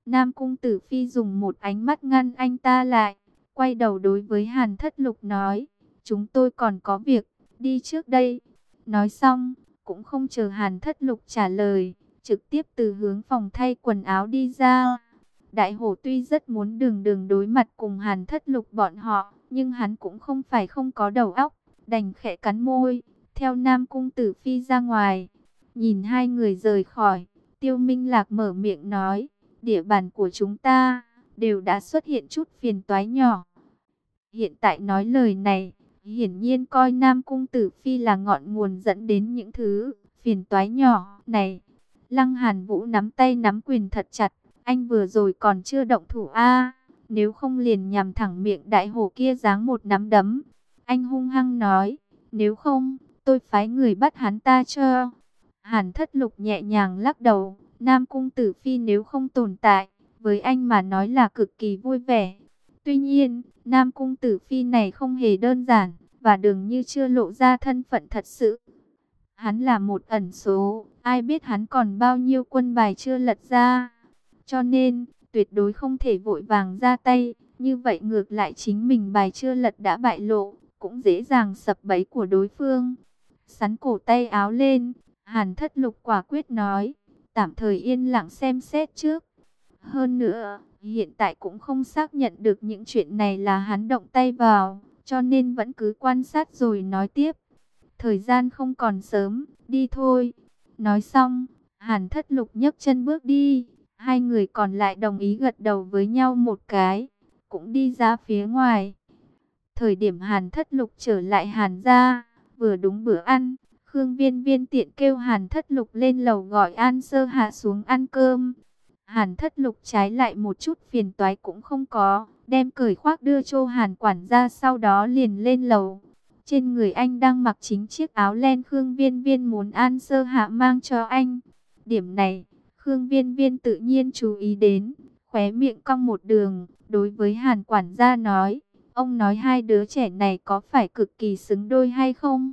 Nam Cung Tử Phi dùng một ánh mắt ngăn anh ta lại, quay đầu đối với Hàn Thất Lục nói, chúng tôi còn có việc, đi trước đây. Nói xong, cũng không chờ Hàn Thất Lục trả lời, trực tiếp từ hướng phòng thay quần áo đi ra. Đại hổ tuy rất muốn đường đường đối mặt cùng Hàn Thất Lục bọn họ, nhưng hắn cũng không phải không có đầu óc, đành khẽ cắn môi, theo Nam Cung Tử Phi ra ngoài. Nhìn hai người rời khỏi, Tiêu Minh Lạc mở miệng nói, địa bàn của chúng ta đều đã xuất hiện chút phiền toái nhỏ. Hiện tại nói lời này, hiển nhiên coi Nam Cung Tử Phi là ngọn nguồn dẫn đến những thứ phiền toái nhỏ này. Lăng Hàn Vũ nắm tay nắm quyền thật chặt, anh vừa rồi còn chưa động thủ a, nếu không liền nhằm thẳng miệng đại hổ kia giáng một nắm đấm. Anh hung hăng nói, nếu không, tôi phái người bắt hắn ta cho. Hàn Thất Lục nhẹ nhàng lắc đầu, Nam Cung Tử Phi nếu không tồn tại, với anh mà nói là cực kỳ vui vẻ. Tuy nhiên, Nam Cung Tử Phi này không hề đơn giản, và dường như chưa lộ ra thân phận thật sự. Hắn là một ẩn số, ai biết hắn còn bao nhiêu quân bài chưa lật ra. Cho nên, tuyệt đối không thể vội vàng ra tay, như vậy ngược lại chính mình bài chưa lật đã bại lộ, cũng dễ dàng sập bẫy của đối phương. Sắn cổ tay áo lên, Hàn Thất Lục quả quyết nói, tạm thời yên lặng xem xét trước. Hơn nữa, hiện tại cũng không xác nhận được những chuyện này là hắn động tay vào, cho nên vẫn cứ quan sát rồi nói tiếp. Thời gian không còn sớm, đi thôi. Nói xong, Hàn Thất Lục nhấc chân bước đi. Hai người còn lại đồng ý gật đầu với nhau một cái, cũng đi ra phía ngoài. Thời điểm Hàn Thất Lục trở lại Hàn gia, vừa đúng bữa ăn, Khương Viên Viên tiện kêu Hàn Thất Lục lên lầu gọi An Sơ Hạ xuống ăn cơm. Hàn Thất Lục trái lại một chút phiền toái cũng không có, đem cởi khoác đưa cho Hàn quản gia, sau đó liền lên lầu. Trên người anh đang mặc chính chiếc áo len Khương Viên Viên muốn An Sơ Hạ mang cho anh. Điểm này, Khương Viên Viên tự nhiên chú ý đến, khóe miệng cong một đường, đối với Hàn quản gia nói, ông nói hai đứa trẻ này có phải cực kỳ xứng đôi hay không?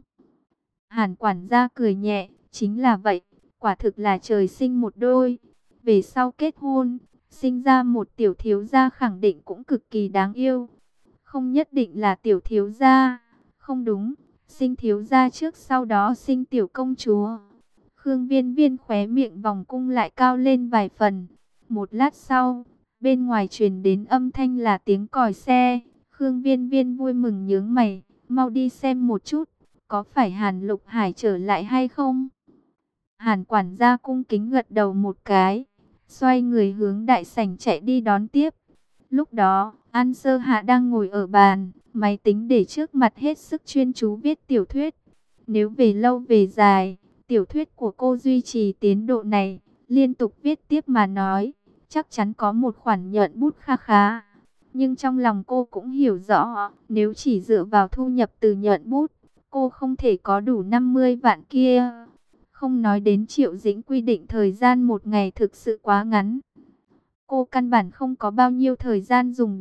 Hàn quản gia cười nhẹ, chính là vậy, quả thực là trời sinh một đôi. Về sau kết hôn, sinh ra một tiểu thiếu gia khẳng định cũng cực kỳ đáng yêu. Không nhất định là tiểu thiếu gia, không đúng, sinh thiếu gia trước sau đó sinh tiểu công chúa. Khương Viên Viên khóe miệng vòng cung lại cao lên vài phần. Một lát sau, bên ngoài truyền đến âm thanh là tiếng còi xe. Khương Viên Viên vui mừng nhướng mày, mau đi xem một chút, có phải Hàn Lục Hải trở lại hay không? Hàn quản gia cung kính gật đầu một cái, xoay người hướng đại sảnh chạy đi đón tiếp. Lúc đó, An Sơ Hạ đang ngồi ở bàn, máy tính để trước mặt hết sức chuyên chú viết tiểu thuyết. Nếu về lâu về dài, tiểu thuyết của cô duy trì tiến độ này, liên tục viết tiếp mà nói, chắc chắn có một khoản nhuận bút kha khá. Nhưng trong lòng cô cũng hiểu rõ, nếu chỉ dựa vào thu nhập từ nhuận bút, cô không thể có đủ 50 vạn kia. Không nói đến Triệu Dĩnh quy định thời gian một ngày thực sự quá ngắn. Cô căn bản không có bao nhiêu thời gian dùng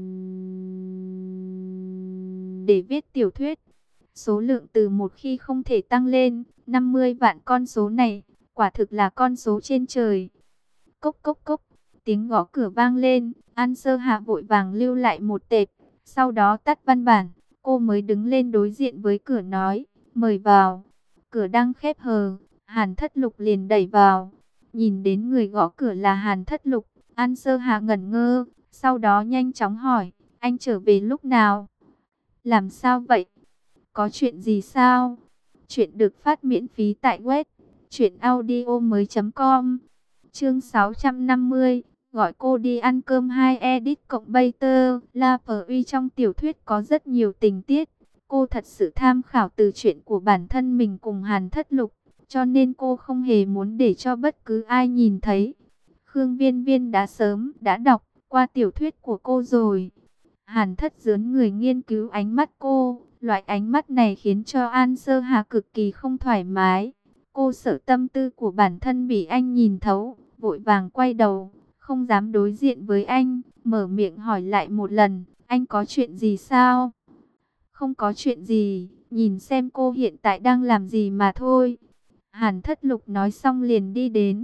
để viết tiểu thuyết. Số lượng từ một khi không thể tăng lên, 50 vạn con số này, quả thực là con số trên trời. Cốc cốc cốc, tiếng gõ cửa vang lên, An Sơ Hạ vội vàng lưu lại một tệp, sau đó tắt văn bản, cô mới đứng lên đối diện với cửa nói, mời vào. Cửa đang khép hờ, Hàn Thất Lục liền đẩy vào, nhìn đến người gõ cửa là Hàn Thất Lục, An Sơ Hạ ngẩn ngơ, sau đó nhanh chóng hỏi, anh trở về lúc nào? Làm sao vậy? Có chuyện gì sao? Chuyện được phát miễn phí tại web truyệnaudiomoi.com. Chương 650, gọi cô đi ăn cơm 2 edit cộng Bater. La Phi trong tiểu thuyết có rất nhiều tình tiết, cô thật sự tham khảo từ chuyện của bản thân mình cùng Hàn Thất Lục, cho nên cô không hề muốn để cho bất cứ ai nhìn thấy. Khương Viên Viên đã sớm đã đọc qua tiểu thuyết của cô rồi. Hàn Thất dướn người nghiên cứu ánh mắt cô, loại ánh mắt này khiến cho An Sơ Hà cực kỳ không thoải mái. Cô sợ tâm tư của bản thân bị anh nhìn thấu, vội vàng quay đầu, không dám đối diện với anh, mở miệng hỏi lại một lần, anh có chuyện gì sao? Không có chuyện gì, nhìn xem cô hiện tại đang làm gì mà thôi. Hàn Thất Lục nói xong liền đi đến,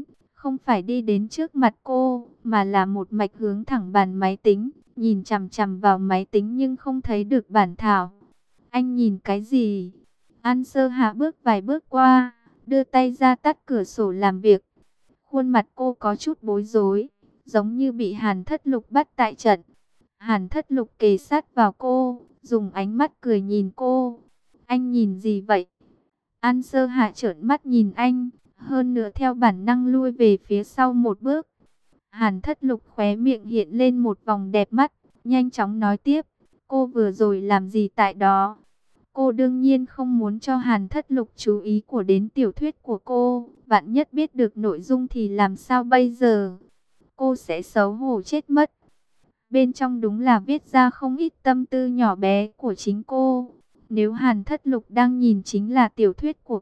không phải đi đến trước mặt cô, mà là một mạch hướng thẳng bàn máy tính, nhìn chằm chằm vào máy tính nhưng không thấy được bản thảo. Anh nhìn cái gì? An Sơ Hạ bước vài bước qua, đưa tay ra tắt cửa sổ làm việc. Khuôn mặt cô có chút bối rối, giống như bị Hàn Thất Lục bắt tại trận. Hàn Thất Lục kề sát vào cô, dùng ánh mắt cười nhìn cô. Anh nhìn gì vậy? An Sơ Hạ trợn mắt nhìn anh, hơn nữa theo bản năng lui về phía sau một bước. Hàn Thất Lục khóe miệng hiện lên một vòng đẹp mắt, nhanh chóng nói tiếp. Cô vừa rồi làm gì tại đó? Cô đương nhiên không muốn cho Hàn Thất Lục chú ý của đến tiểu thuyết của cô. Vạn nhất biết được nội dung thì làm sao bây giờ? Cô sẽ xấu hổ chết mất. Bên trong đúng là viết ra không ít tâm tư nhỏ bé của chính cô. Nếu Hàn Thất Lục đang nhìn chính là tiểu thuyết của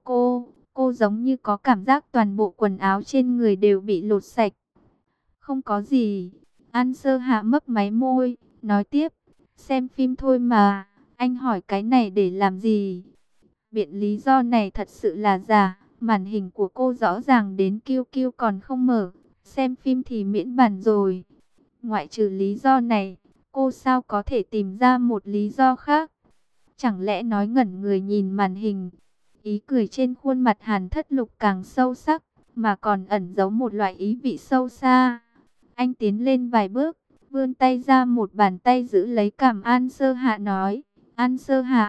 cô giống như có cảm giác toàn bộ quần áo trên người đều bị lột sạch. Không có gì. An Sơ Hạ mấp máy môi, nói tiếp. Xem phim thôi mà, anh hỏi cái này để làm gì? Biện lý do này thật sự là giả. Màn hình của cô rõ ràng đến kêu kêu còn không mở. Xem phim thì miễn bàn rồi. Ngoại trừ lý do này, cô sao có thể tìm ra một lý do khác? Chẳng lẽ nói ngẩn người nhìn màn hình? Ý cười trên khuôn mặt Hàn Thất Lục càng sâu sắc, mà còn ẩn giấu một loại ý vị sâu xa. Anh tiến lên vài bước, vươn tay ra một bàn tay giữ lấy cằm An Sơ Hạ nói. An Sơ Hạ,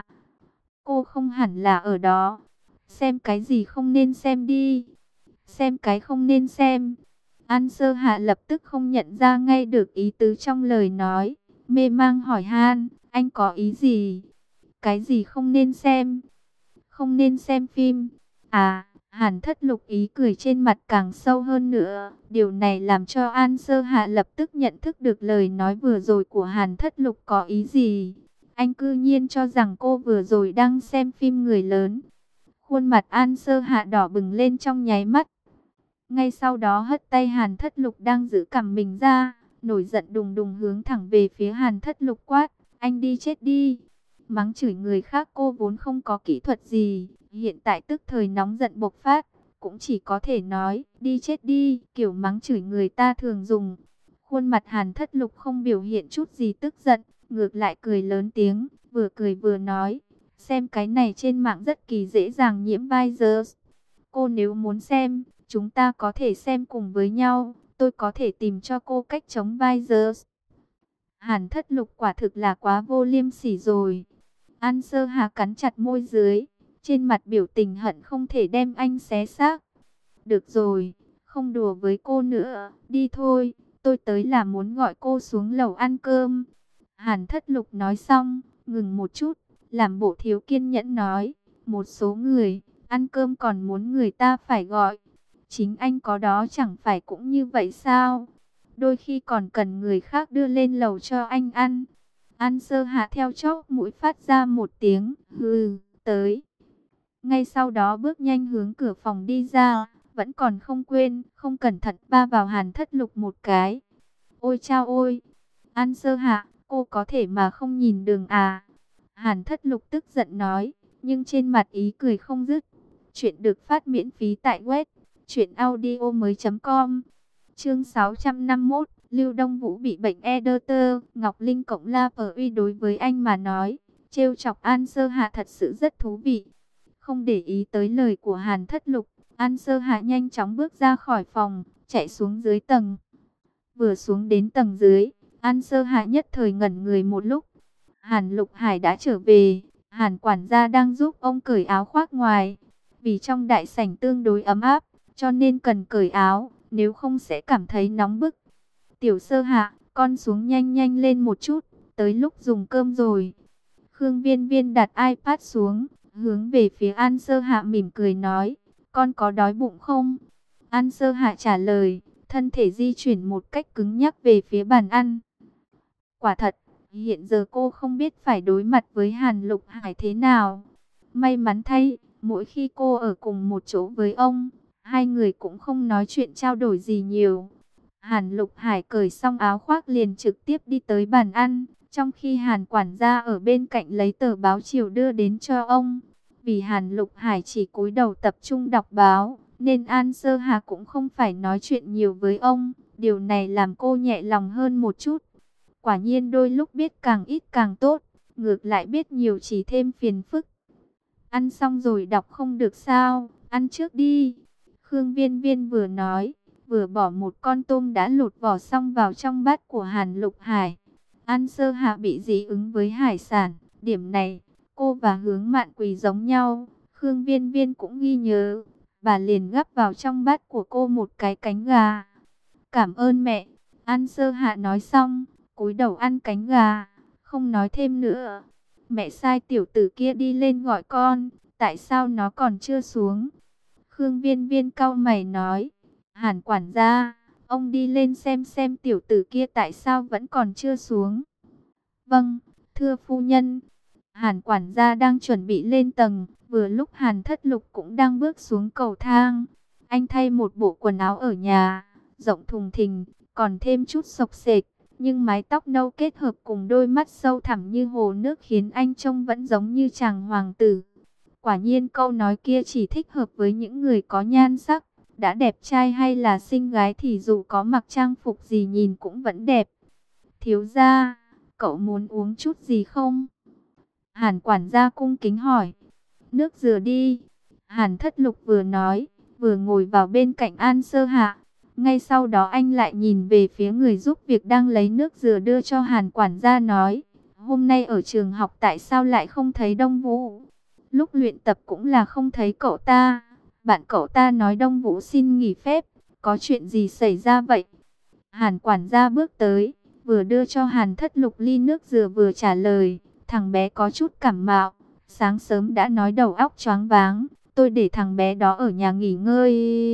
cô không hẳn là ở đó. Xem cái gì không nên xem đi. Xem cái không nên xem. An Sơ Hạ lập tức không nhận ra ngay được ý tứ trong lời nói. Mê mang hỏi han, anh có ý gì? Cái gì không nên xem? Không nên xem phim. À, Hàn Thất Lục ý cười trên mặt càng sâu hơn nữa. Điều này làm cho An Sơ Hạ lập tức nhận thức được lời nói vừa rồi của Hàn Thất Lục có ý gì. Anh cư nhiên cho rằng cô vừa rồi đang xem phim người lớn. Khuôn mặt An Sơ Hạ đỏ bừng lên trong nháy mắt. Ngay sau đó hất tay Hàn Thất Lục đang giữ cằm mình ra, nổi giận đùng đùng hướng thẳng về phía Hàn Thất Lục quát. Anh đi chết đi. Mắng chửi người khác cô vốn không có kỹ thuật gì, hiện tại tức thời nóng giận bộc phát, cũng chỉ có thể nói, đi chết đi, kiểu mắng chửi người ta thường dùng. Khuôn mặt Hàn Thất Lục không biểu hiện chút gì tức giận, ngược lại cười lớn tiếng, vừa cười vừa nói, xem cái này trên mạng rất kỳ dễ dàng nhiễm virus. Cô nếu muốn xem, chúng ta có thể xem cùng với nhau, tôi có thể tìm cho cô cách chống virus. Hàn Thất Lục quả thực là quá vô liêm sỉ rồi. An Sơ Hà cắn chặt môi dưới, trên mặt biểu tình hận không thể đem anh xé xác. Được rồi, không đùa với cô nữa, đi thôi, tôi tới là muốn gọi cô xuống lầu ăn cơm. Hàn Thất Lục nói xong, ngừng một chút, làm bộ thiếu kiên nhẫn nói, một số người, ăn cơm còn muốn người ta phải gọi. Chính anh có đó chẳng phải cũng như vậy sao? Đôi khi còn cần người khác đưa lên lầu cho anh ăn. An Sơ Hạ theo chóp mũi phát ra một tiếng hừ, tới. Ngay sau đó bước nhanh hướng cửa phòng đi ra, vẫn còn không quên, không cẩn thận va vào Hàn Thất Lục một cái. Ôi chao ôi, An Sơ Hạ, cô có thể mà không nhìn đường à? Hàn Thất Lục tức giận nói, nhưng trên mặt ý cười không dứt. Chuyện được phát miễn phí tại web truyệnaudiomoi.com. Chương 651, Lưu Đông Vũ bị bệnh Ederter, Ngọc Linh cộng La Phở Uy đối với anh mà nói, trêu chọc An Sơ Hạ thật sự rất thú vị. Không để ý tới lời của Hàn Thất Lục, An Sơ Hạ nhanh chóng bước ra khỏi phòng, chạy xuống dưới tầng. Vừa xuống đến tầng dưới, An Sơ Hạ nhất thời ngẩn người một lúc. Hàn Lục Hải đã trở về, Hàn quản gia đang giúp ông cởi áo khoác ngoài. Vì trong đại sảnh tương đối ấm áp, cho nên cần cởi áo, nếu không sẽ cảm thấy nóng bức. Tiểu Sơ Hạ, con xuống nhanh nhanh lên một chút, tới lúc dùng cơm rồi. Khương Viên Viên đặt iPad xuống, hướng về phía An Sơ Hạ mỉm cười nói, con có đói bụng không? An Sơ Hạ trả lời, thân thể di chuyển một cách cứng nhắc về phía bàn ăn. Quả thật, hiện giờ cô không biết phải đối mặt với Hàn Lục Hải thế nào. May mắn thay, mỗi khi cô ở cùng một chỗ với ông, hai người cũng không nói chuyện trao đổi gì nhiều. Hàn Lục Hải cởi xong áo khoác liền trực tiếp đi tới bàn ăn, trong khi Hàn quản gia ở bên cạnh lấy tờ báo chiều đưa đến cho ông. Vì Hàn Lục Hải chỉ cúi đầu tập trung đọc báo, nên An Sơ Hà cũng không phải nói chuyện nhiều với ông. Điều này làm cô nhẹ lòng hơn một chút. Quả nhiên đôi lúc biết càng ít càng tốt, ngược lại biết nhiều chỉ thêm phiền phức. Ăn xong rồi đọc không được sao, ăn trước đi. Khương Viên Viên vừa nói, vừa bỏ một con tôm đã lột vỏ xong vào trong bát của Hàn Lục Hải. An Sơ Hạ bị dị ứng với hải sản, điểm này, cô và Hướng Mạn Quỳ giống nhau. Khương Viên Viên cũng ghi nhớ, bà liền gắp vào trong bát của cô một cái cánh gà. Cảm ơn mẹ, An Sơ Hạ nói xong, cúi đầu ăn cánh gà, không nói thêm nữa. Mẹ sai tiểu tử kia đi lên gọi con, tại sao nó còn chưa xuống? Khương Viên Viên cau mày nói, Hàn quản gia, ông đi lên xem tiểu tử kia tại sao vẫn còn chưa xuống. Vâng, thưa phu nhân. Hàn quản gia đang chuẩn bị lên tầng, vừa lúc Hàn Thất Lục cũng đang bước xuống cầu thang. Anh thay một bộ quần áo ở nhà, rộng thùng thình, còn thêm chút xộc xệch, nhưng mái tóc nâu kết hợp cùng đôi mắt sâu thẳm như hồ nước khiến anh trông vẫn giống như chàng hoàng tử. Quả nhiên câu nói kia chỉ thích hợp với những người có nhan sắc, đã đẹp trai hay là xinh gái thì dù có mặc trang phục gì nhìn cũng vẫn đẹp. Thiếu gia, cậu muốn uống chút gì không? Hàn quản gia cung kính hỏi. Nước dừa đi. Hàn Thất Lục vừa nói, vừa ngồi vào bên cạnh An Sơ Hạ. Ngay sau đó anh lại nhìn về phía người giúp việc đang lấy nước dừa đưa cho Hàn quản gia nói. Hôm nay ở trường học tại sao lại không thấy Đông Vũ? Lúc luyện tập cũng là không thấy cậu ta. Bạn cậu ta nói Đông Vũ xin nghỉ phép. Có chuyện gì xảy ra vậy? Hàn quản gia bước tới, vừa đưa cho Hàn Thất Lục ly nước dừa vừa trả lời. Thằng bé có chút cảm mạo, sáng sớm đã nói đầu óc choáng váng, tôi để thằng bé đó ở nhà nghỉ ngơi.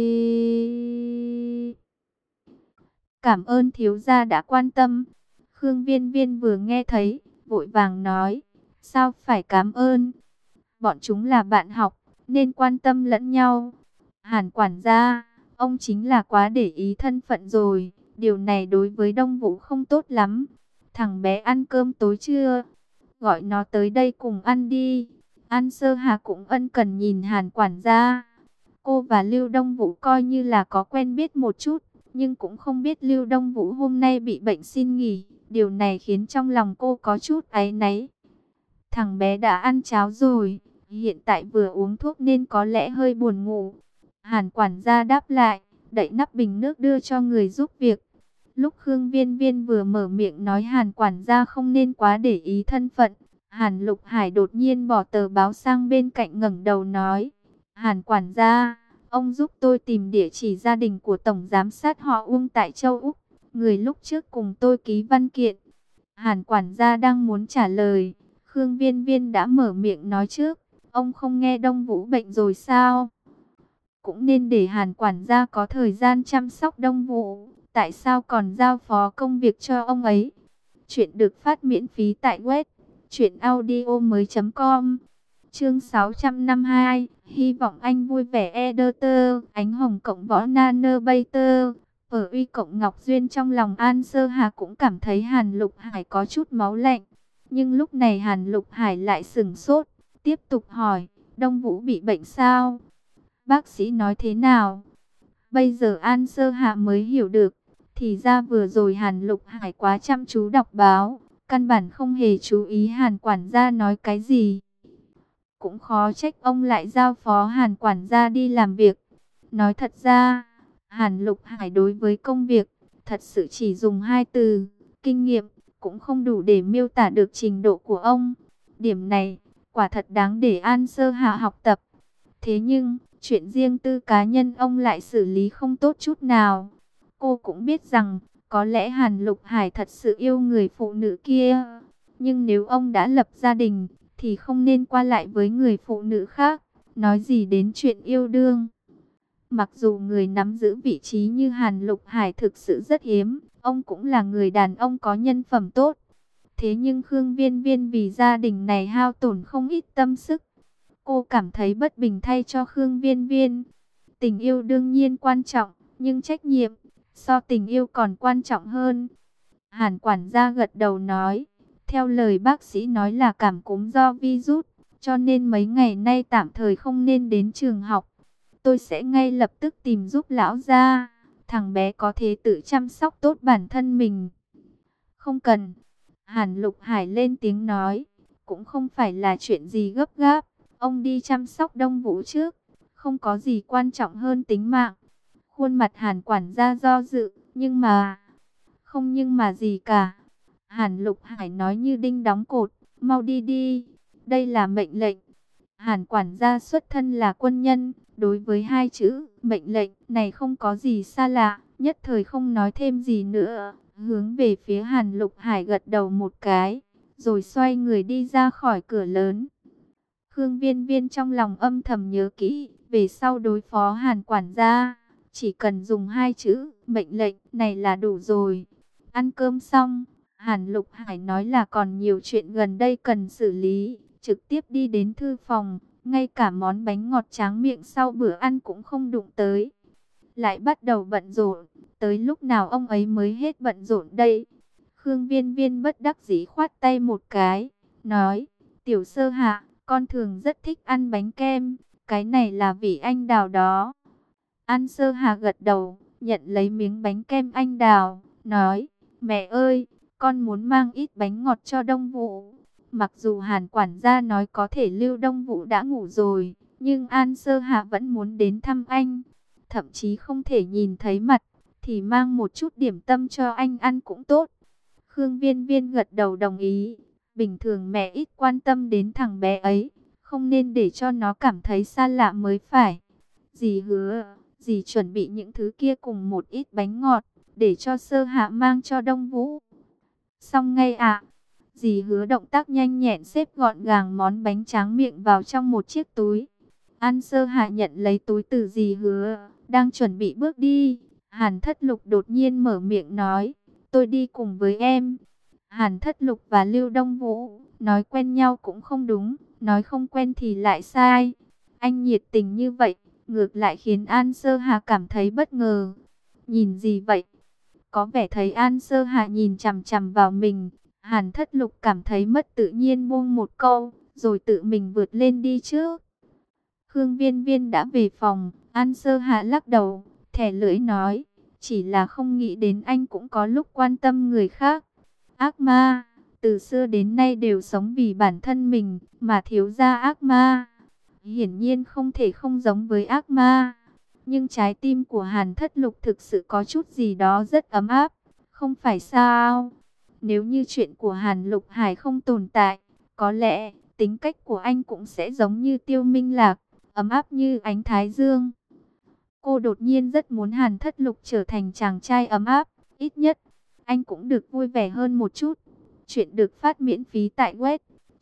Cảm ơn thiếu gia đã quan tâm. Khương Viên Viên vừa nghe thấy, vội vàng nói, sao phải cảm ơn? Bọn chúng là bạn học, nên quan tâm lẫn nhau. Hàn quản gia, ông chính là quá để ý thân phận rồi, điều này đối với Đông Vũ không tốt lắm. Thằng bé ăn cơm tối chưa? Gọi nó tới đây cùng ăn đi. An Sơ Hà cũng ân cần nhìn Hàn quản gia. Cô và Lưu Đông Vũ coi như là có quen biết một chút, nhưng cũng không biết Lưu Đông Vũ hôm nay bị bệnh xin nghỉ. Điều này khiến trong lòng cô có chút áy náy. Thằng bé đã ăn cháo rồi, hiện tại vừa uống thuốc nên có lẽ hơi buồn ngủ. Hàn quản gia đáp lại, đậy nắp bình nước đưa cho người giúp việc. Lúc Khương Viên Viên vừa mở miệng nói Hàn quản gia không nên quá để ý thân phận, Hàn Lục Hải đột nhiên bỏ tờ báo sang bên cạnh ngẩng đầu nói, Hàn quản gia, ông giúp tôi tìm địa chỉ gia đình của Tổng Giám sát họ Uông tại châu Úc, người lúc trước cùng tôi ký văn kiện. Hàn quản gia đang muốn trả lời, Khương Viên Viên đã mở miệng nói trước, ông không nghe Đông Vũ bệnh rồi sao? Cũng nên để Hàn quản gia có thời gian chăm sóc Đông Vũ. Tại sao còn giao phó công việc cho ông ấy? Chuyện được phát miễn phí tại web truyệnaudiomoi.com. Chương 652, hy vọng anh vui vẻ editor, ánh hồng cộng võ nano bater. Ở uy cộng Ngọc Duyên trong lòng An Sơ Hà cũng cảm thấy Hàn Lục Hải có chút máu lạnh. Nhưng lúc này Hàn Lục Hải lại sửng sốt, tiếp tục hỏi, Đông Vũ bị bệnh sao? Bác sĩ nói thế nào? Bây giờ An Sơ Hạ mới hiểu được, thì ra vừa rồi Hàn Lục Hải quá chăm chú đọc báo, căn bản không hề chú ý Hàn quản gia nói cái gì. Cũng khó trách ông lại giao phó Hàn quản gia đi làm việc. Nói thật ra, Hàn Lục Hải đối với công việc, thật sự chỉ dùng hai từ, kinh nghiệm, cũng không đủ để miêu tả được trình độ của ông. Điểm này, quả thật đáng để An Sơ Hạ học tập. Thế nhưng, chuyện riêng tư cá nhân ông lại xử lý không tốt chút nào. Cô cũng biết rằng, có lẽ Hàn Lục Hải thật sự yêu người phụ nữ kia. Nhưng nếu ông đã lập gia đình, thì không nên qua lại với người phụ nữ khác, nói gì đến chuyện yêu đương. Mặc dù người nắm giữ vị trí như Hàn Lục Hải thực sự rất hiếm, ông cũng là người đàn ông có nhân phẩm tốt. Thế nhưng Khương Viên Viên vì gia đình này hao tổn không ít tâm sức. Cô cảm thấy bất bình thay cho Khương Viên Viên. Tình yêu đương nhiên quan trọng, nhưng trách nhiệm so tình yêu còn quan trọng hơn. Hàn quản gia gật đầu nói, theo lời bác sĩ nói là cảm cúm do virus, cho nên mấy ngày nay tạm thời không nên đến trường học. tôi sẽ ngay lập tức tìm giúp lão gia. Thằng bé có thể tự chăm sóc tốt bản thân mình. Không cần. Hàn Lục Hải lên tiếng nói. Cũng không phải là chuyện gì gấp gáp. Ông đi chăm sóc Đông Vũ trước. Không có gì quan trọng hơn tính mạng. Khuôn mặt Hàn quản gia do dự. Nhưng mà... Không nhưng mà gì cả. Hàn Lục Hải nói như đinh đóng cột. Mau đi đi. Đây là mệnh lệnh. Hàn quản gia xuất thân là quân nhân. Đối với hai chữ mệnh lệnh này không có gì xa lạ. Nhất thời không nói thêm gì nữa. Hướng về phía Hàn Lục Hải gật đầu một cái. Rồi xoay người đi ra khỏi cửa lớn. Khương Viên Viên trong lòng âm thầm nhớ kỹ. Về sau đối phó Hàn quản gia. Chỉ cần dùng hai chữ mệnh lệnh này là đủ rồi. Ăn cơm xong. Hàn Lục Hải nói là còn nhiều chuyện gần đây cần xử lý. Trực tiếp đi đến thư phòng. Ngay cả món bánh ngọt tráng miệng sau bữa ăn cũng không đụng tới. Lại bắt đầu bận rộn. Tới lúc nào ông ấy mới hết bận rộn đây? Khương Viên Viên bất đắc dĩ khoát tay một cái. Nói, Tiểu Sơ Hạ, con thường rất thích ăn bánh kem. Cái này là vị anh đào đó. An Sơ Hạ gật đầu, nhận lấy miếng bánh kem anh đào. Nói, mẹ ơi, con muốn mang ít bánh ngọt cho Đông Vũ. Mặc dù Hàn quản gia nói có thể lưu Đông Vũ đã ngủ rồi, nhưng An Sơ Hạ vẫn muốn đến thăm anh. Thậm chí không thể nhìn thấy mặt, thì mang một chút điểm tâm cho anh ăn cũng tốt. Khương Viên Viên gật đầu đồng ý. Bình thường mẹ ít quan tâm đến thằng bé ấy, không nên để cho nó cảm thấy xa lạ mới phải. Dì hứa, dì chuẩn bị những thứ kia cùng một ít bánh ngọt, để cho Sơ Hạ mang cho Đông Vũ. Xong ngay ạ. Dì hứa động tác nhanh nhẹn xếp gọn gàng món bánh tráng miệng vào trong một chiếc túi. An Sơ Hạ nhận lấy túi từ dì hứa, đang chuẩn bị bước đi. Hàn Thất Lục đột nhiên mở miệng nói, tôi đi cùng với em. Hàn Thất Lục và Lưu Đông Vũ, nói quen nhau cũng không đúng, nói không quen thì lại sai. Anh nhiệt tình như vậy, ngược lại khiến An Sơ Hạ cảm thấy bất ngờ. Nhìn gì vậy? Có vẻ thấy An Sơ Hạ nhìn chằm chằm vào mình. Hàn Thất Lục cảm thấy mất tự nhiên buông một câu, rồi tự mình vượt lên đi trước. Khương Viên Viên đã về phòng, An Sơ Hạ lắc đầu, thẻ lưỡi nói, chỉ là không nghĩ đến anh cũng có lúc quan tâm người khác. Ác ma, từ xưa đến nay đều sống vì bản thân mình, mà thiếu gia ác ma. Hiển nhiên không thể không giống với ác ma. Nhưng trái tim của Hàn Thất Lục thực sự có chút gì đó rất ấm áp, không phải sao? Nếu như chuyện của Hàn Lục Hải không tồn tại, có lẽ tính cách của anh cũng sẽ giống như Tiêu Minh Lạc, ấm áp như ánh thái dương. Cô đột nhiên rất muốn Hàn Thất Lục trở thành chàng trai ấm áp, ít nhất anh cũng được vui vẻ hơn một chút. Chuyện được phát miễn phí tại web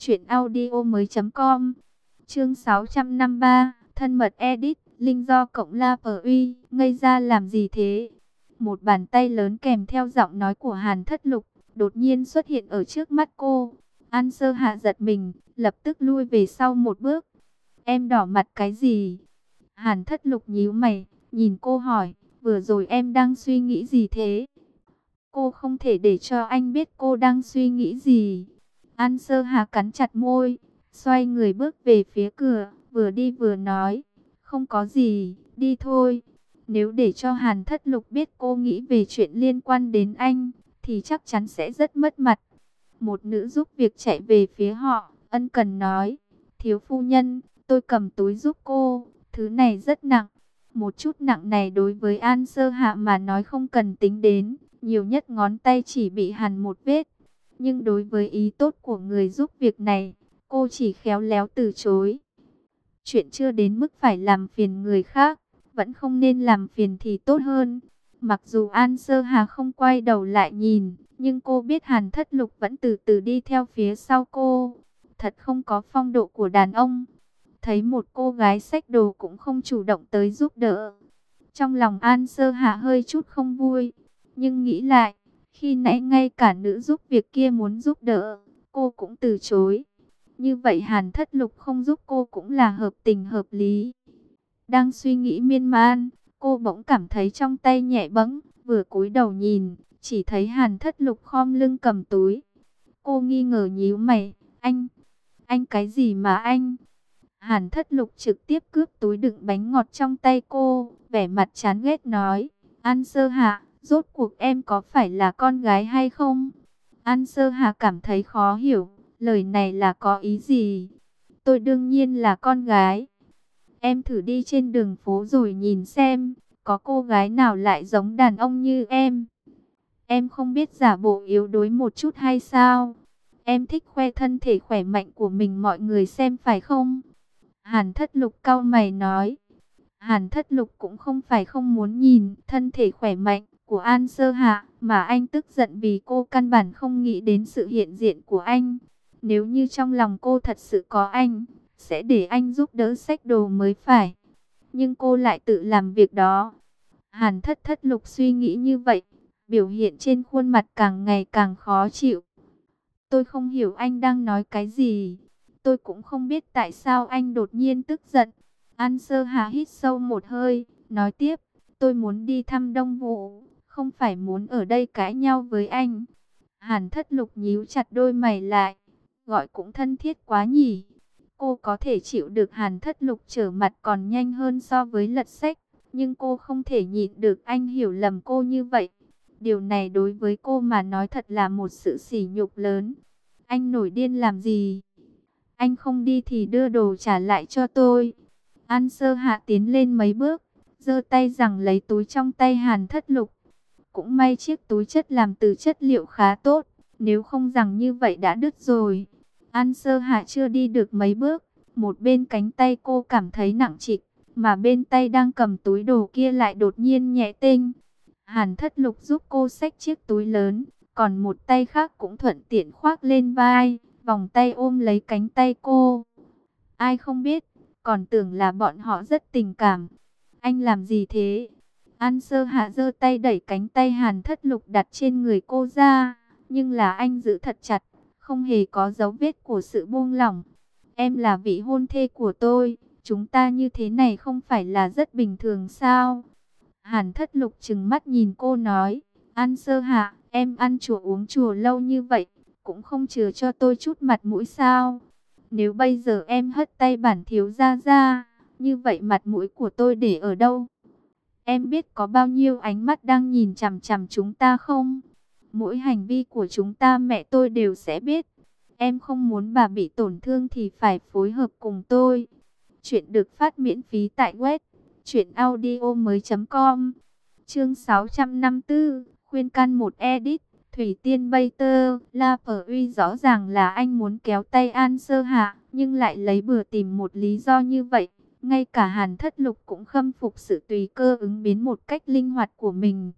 truyệnaudiomoi.com. Chương 653, thân mật edit, linh do cộng la uy, ngây ra làm gì thế? Một bàn tay lớn kèm theo giọng nói của Hàn Thất Lục đột nhiên xuất hiện ở trước mắt cô. An Sơ Hạ giật mình, lập tức lui về sau một bước. Em đỏ mặt cái gì? Hàn Thất Lục nhíu mày, nhìn cô hỏi, vừa rồi em đang suy nghĩ gì thế? Cô không thể để cho anh biết cô đang suy nghĩ gì. An Sơ Hạ cắn chặt môi, xoay người bước về phía cửa, vừa đi vừa nói, không có gì, đi thôi. Nếu để cho Hàn Thất Lục biết cô nghĩ về chuyện liên quan đến anh, thì chắc chắn sẽ rất mất mặt. Một nữ giúp việc chạy về phía họ, ân cần nói, thiếu phu nhân, tôi cầm túi giúp cô, thứ này rất nặng. Một chút nặng này đối với An Sơ Hạ mà nói không cần tính đến, nhiều nhất ngón tay chỉ bị hằn một vết. Nhưng đối với ý tốt của người giúp việc này, cô chỉ khéo léo từ chối. Chuyện chưa đến mức phải làm phiền người khác, vẫn không nên làm phiền thì tốt hơn. Mặc dù An Sơ Hà không quay đầu lại nhìn, nhưng cô biết Hàn Thất Lục vẫn từ từ đi theo phía sau cô. Thật không có phong độ của đàn ông. Thấy một cô gái xách đồ cũng không chủ động tới giúp đỡ. Trong lòng An Sơ Hà hơi chút không vui, nhưng nghĩ lại, khi nãy ngay cả nữ giúp việc kia muốn giúp đỡ, cô cũng từ chối. Như vậy Hàn Thất Lục không giúp cô cũng là hợp tình hợp lý. Đang suy nghĩ miên man, cô bỗng cảm thấy trong tay nhẹ bẫng, vừa cúi đầu nhìn, chỉ thấy Hàn Thất Lục khom lưng cầm túi. Cô nghi ngờ nhíu mày, anh cái gì mà anh? Hàn Thất Lục trực tiếp cướp túi đựng bánh ngọt trong tay cô, vẻ mặt chán ghét nói, An Sơ Hạ, rốt cuộc em có phải là con gái hay không? An Sơ Hạ cảm thấy khó hiểu, lời này là có ý gì? Tôi đương nhiên là con gái. Em thử đi trên đường phố rồi nhìn xem, có cô gái nào lại giống đàn ông như em? Em không biết giả bộ yếu đuối một chút hay sao? Em thích khoe thân thể khỏe mạnh của mình mọi người xem phải không? Hàn Thất Lục cau mày nói. Hàn Thất Lục cũng không phải không muốn nhìn thân thể khỏe mạnh của An Sơ Hạ, mà anh tức giận vì cô căn bản không nghĩ đến sự hiện diện của anh. Nếu như trong lòng cô thật sự có anh, sẽ để anh giúp đỡ xách đồ mới phải. Nhưng cô lại tự làm việc đó. Thất Lục suy nghĩ như vậy, biểu hiện trên khuôn mặt càng ngày càng khó chịu. Tôi không hiểu anh đang nói cái gì. Tôi cũng không biết tại sao anh đột nhiên tức giận. An Sơ Hà hít sâu một hơi, nói tiếp, tôi muốn đi thăm Đông Vũ, không phải muốn ở đây cãi nhau với anh. Hàn Thất Lục nhíu chặt đôi mày lại, gọi cũng thân thiết quá nhỉ. Cô có thể chịu được Hàn Thất Lục trở mặt còn nhanh hơn so với lật sách, nhưng cô không thể nhịn được anh hiểu lầm cô như vậy. Điều này đối với cô mà nói thật là một sự sỉ nhục lớn. Anh nổi điên làm gì? Anh không đi thì đưa đồ trả lại cho tôi. An Sơ Hạ tiến lên mấy bước, giơ tay giằng lấy túi trong tay Hàn Thất Lục. Cũng may chiếc túi chất làm từ chất liệu khá tốt, nếu không giằng như vậy đã đứt rồi. An Sơ Hạ chưa đi được mấy bước, một bên cánh tay cô cảm thấy nặng trịch, mà bên tay đang cầm túi đồ kia lại đột nhiên nhẹ tênh. Hàn Thất Lục giúp cô xách chiếc túi lớn, còn một tay khác cũng thuận tiện khoác lên vai, vòng tay ôm lấy cánh tay cô. Ai không biết, còn tưởng là bọn họ rất tình cảm. Anh làm gì thế? An Sơ Hạ giơ tay đẩy cánh tay Hàn Thất Lục đặt trên người cô ra, nhưng là anh giữ thật chặt, không hề có dấu vết của sự buông lỏng. Em là vị hôn thê của tôi, chúng ta như thế này không phải là rất bình thường sao? Hàn Thất Lục trừng mắt nhìn cô nói, An Sơ Hạ, em ăn chùa uống chùa lâu như vậy, cũng không chừa cho tôi chút mặt mũi sao? Nếu bây giờ em hất tay bản thiếu gia ra, như vậy mặt mũi của tôi để ở đâu? Em biết có bao nhiêu ánh mắt đang nhìn chằm chằm chúng ta không? Mỗi hành vi của chúng ta mẹ tôi đều sẽ biết. Em không muốn bà bị tổn thương thì phải phối hợp cùng tôi. Chuyện được phát miễn phí tại web truyệnaudiomoi.com. Chương 654, khuyên can một edit. Thủy Tiên Bay Tơ, La Phở Uy rõ ràng là anh muốn kéo tay An Sơ Hạ, nhưng lại lấy bừa tìm một lý do như vậy. Ngay cả Hàn Thất Lục cũng khâm phục sự tùy cơ ứng biến một cách linh hoạt của mình.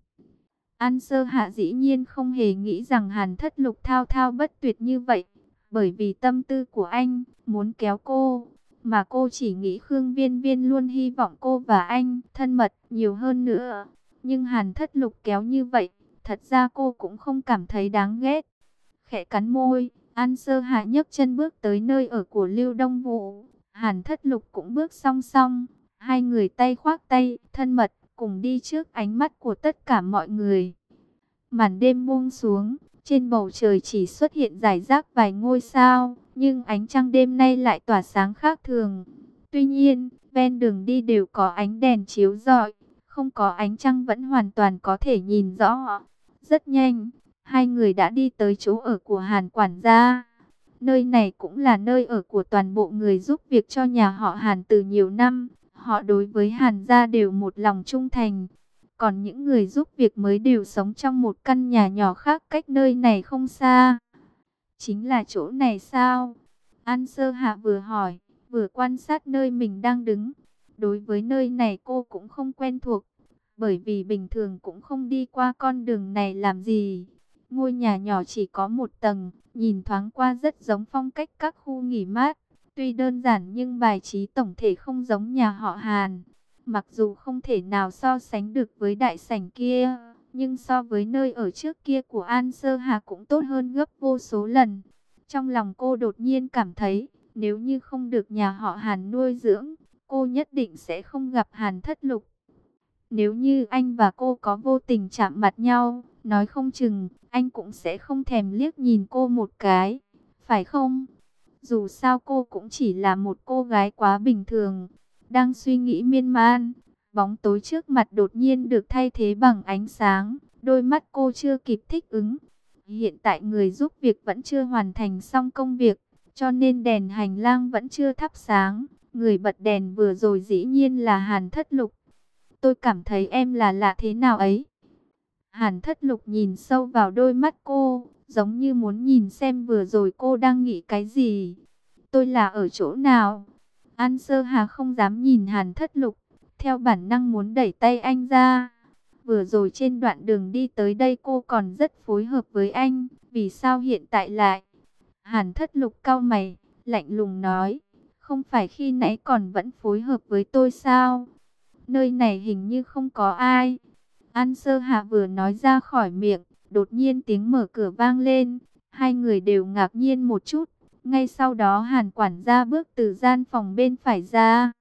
An Sơ Hạ dĩ nhiên không hề nghĩ rằng Hàn Thất Lục thao thao bất tuyệt như vậy, bởi vì tâm tư của anh muốn kéo cô, mà cô chỉ nghĩ Khương Viên Viên luôn hy vọng cô và anh thân mật nhiều hơn nữa. Nhưng Hàn Thất Lục kéo như vậy, thật ra cô cũng không cảm thấy đáng ghét. Khẽ cắn môi, An Sơ Hạ nhấc chân bước tới nơi ở của Lưu Đông Vũ. Hàn Thất Lục cũng bước song song, hai người tay khoác tay, thân mật, cùng đi trước ánh mắt của tất cả mọi người. Màn đêm buông xuống, trên bầu trời chỉ xuất hiện rải rác vài ngôi sao, nhưng ánh trăng đêm nay lại tỏa sáng khác thường. Tuy nhiên, ven đường đi đều có ánh đèn chiếu rọi, không có ánh trăng vẫn hoàn toàn có thể nhìn rõ. Rất nhanh, hai người đã đi tới chỗ ở của Hàn quản gia. Nơi này cũng là nơi ở của toàn bộ người giúp việc cho nhà họ Hàn từ nhiều năm. Họ đối với Hàn gia đều một lòng trung thành. Còn những người giúp việc mới đều sống trong một căn nhà nhỏ khác cách nơi này không xa. Chính là chỗ này sao? An Sơ Hạ vừa hỏi, vừa quan sát nơi mình đang đứng. Đối với nơi này cô cũng không quen thuộc, bởi vì bình thường cũng không đi qua con đường này làm gì. Ngôi nhà nhỏ chỉ có một tầng, nhìn thoáng qua rất giống phong cách các khu nghỉ mát. Tuy đơn giản nhưng bài trí tổng thể không giống nhà họ Hàn. Mặc dù không thể nào so sánh được với đại sảnh kia, nhưng so với nơi ở trước kia của An Sơ Hà cũng tốt hơn gấp vô số lần. Trong lòng cô đột nhiên cảm thấy, nếu như không được nhà họ Hàn nuôi dưỡng, cô nhất định sẽ không gặp Hàn Thất Lục. Nếu như anh và cô có vô tình chạm mặt nhau, nói không chừng, anh cũng sẽ không thèm liếc nhìn cô một cái, phải không? Dù sao cô cũng chỉ là một cô gái quá bình thường. Đang suy nghĩ miên man, bóng tối trước mặt đột nhiên được thay thế bằng ánh sáng. Đôi mắt cô chưa kịp thích ứng. Hiện tại người giúp việc vẫn chưa hoàn thành xong công việc, cho nên đèn hành lang vẫn chưa thắp sáng. Người bật đèn vừa rồi dĩ nhiên là Hàn Thất Lục. Tôi cảm thấy em là lạ thế nào ấy. Hàn Thất Lục nhìn sâu vào đôi mắt cô, giống như muốn nhìn xem vừa rồi cô đang nghĩ cái gì. Tôi là ở chỗ nào? An Sơ Hà không dám nhìn Hàn Thất Lục, theo bản năng muốn đẩy tay anh ra. Vừa rồi trên đoạn đường đi tới đây cô còn rất phối hợp với anh, vì sao hiện tại lại? Hàn Thất Lục cau mày, lạnh lùng nói, không phải khi nãy còn vẫn phối hợp với tôi sao? Nơi này hình như không có ai. An Sơ Hạ vừa nói ra khỏi miệng, đột nhiên tiếng mở cửa vang lên. Hai người đều ngạc nhiên một chút. Ngay sau đó Hàn quản gia bước từ gian phòng bên phải ra.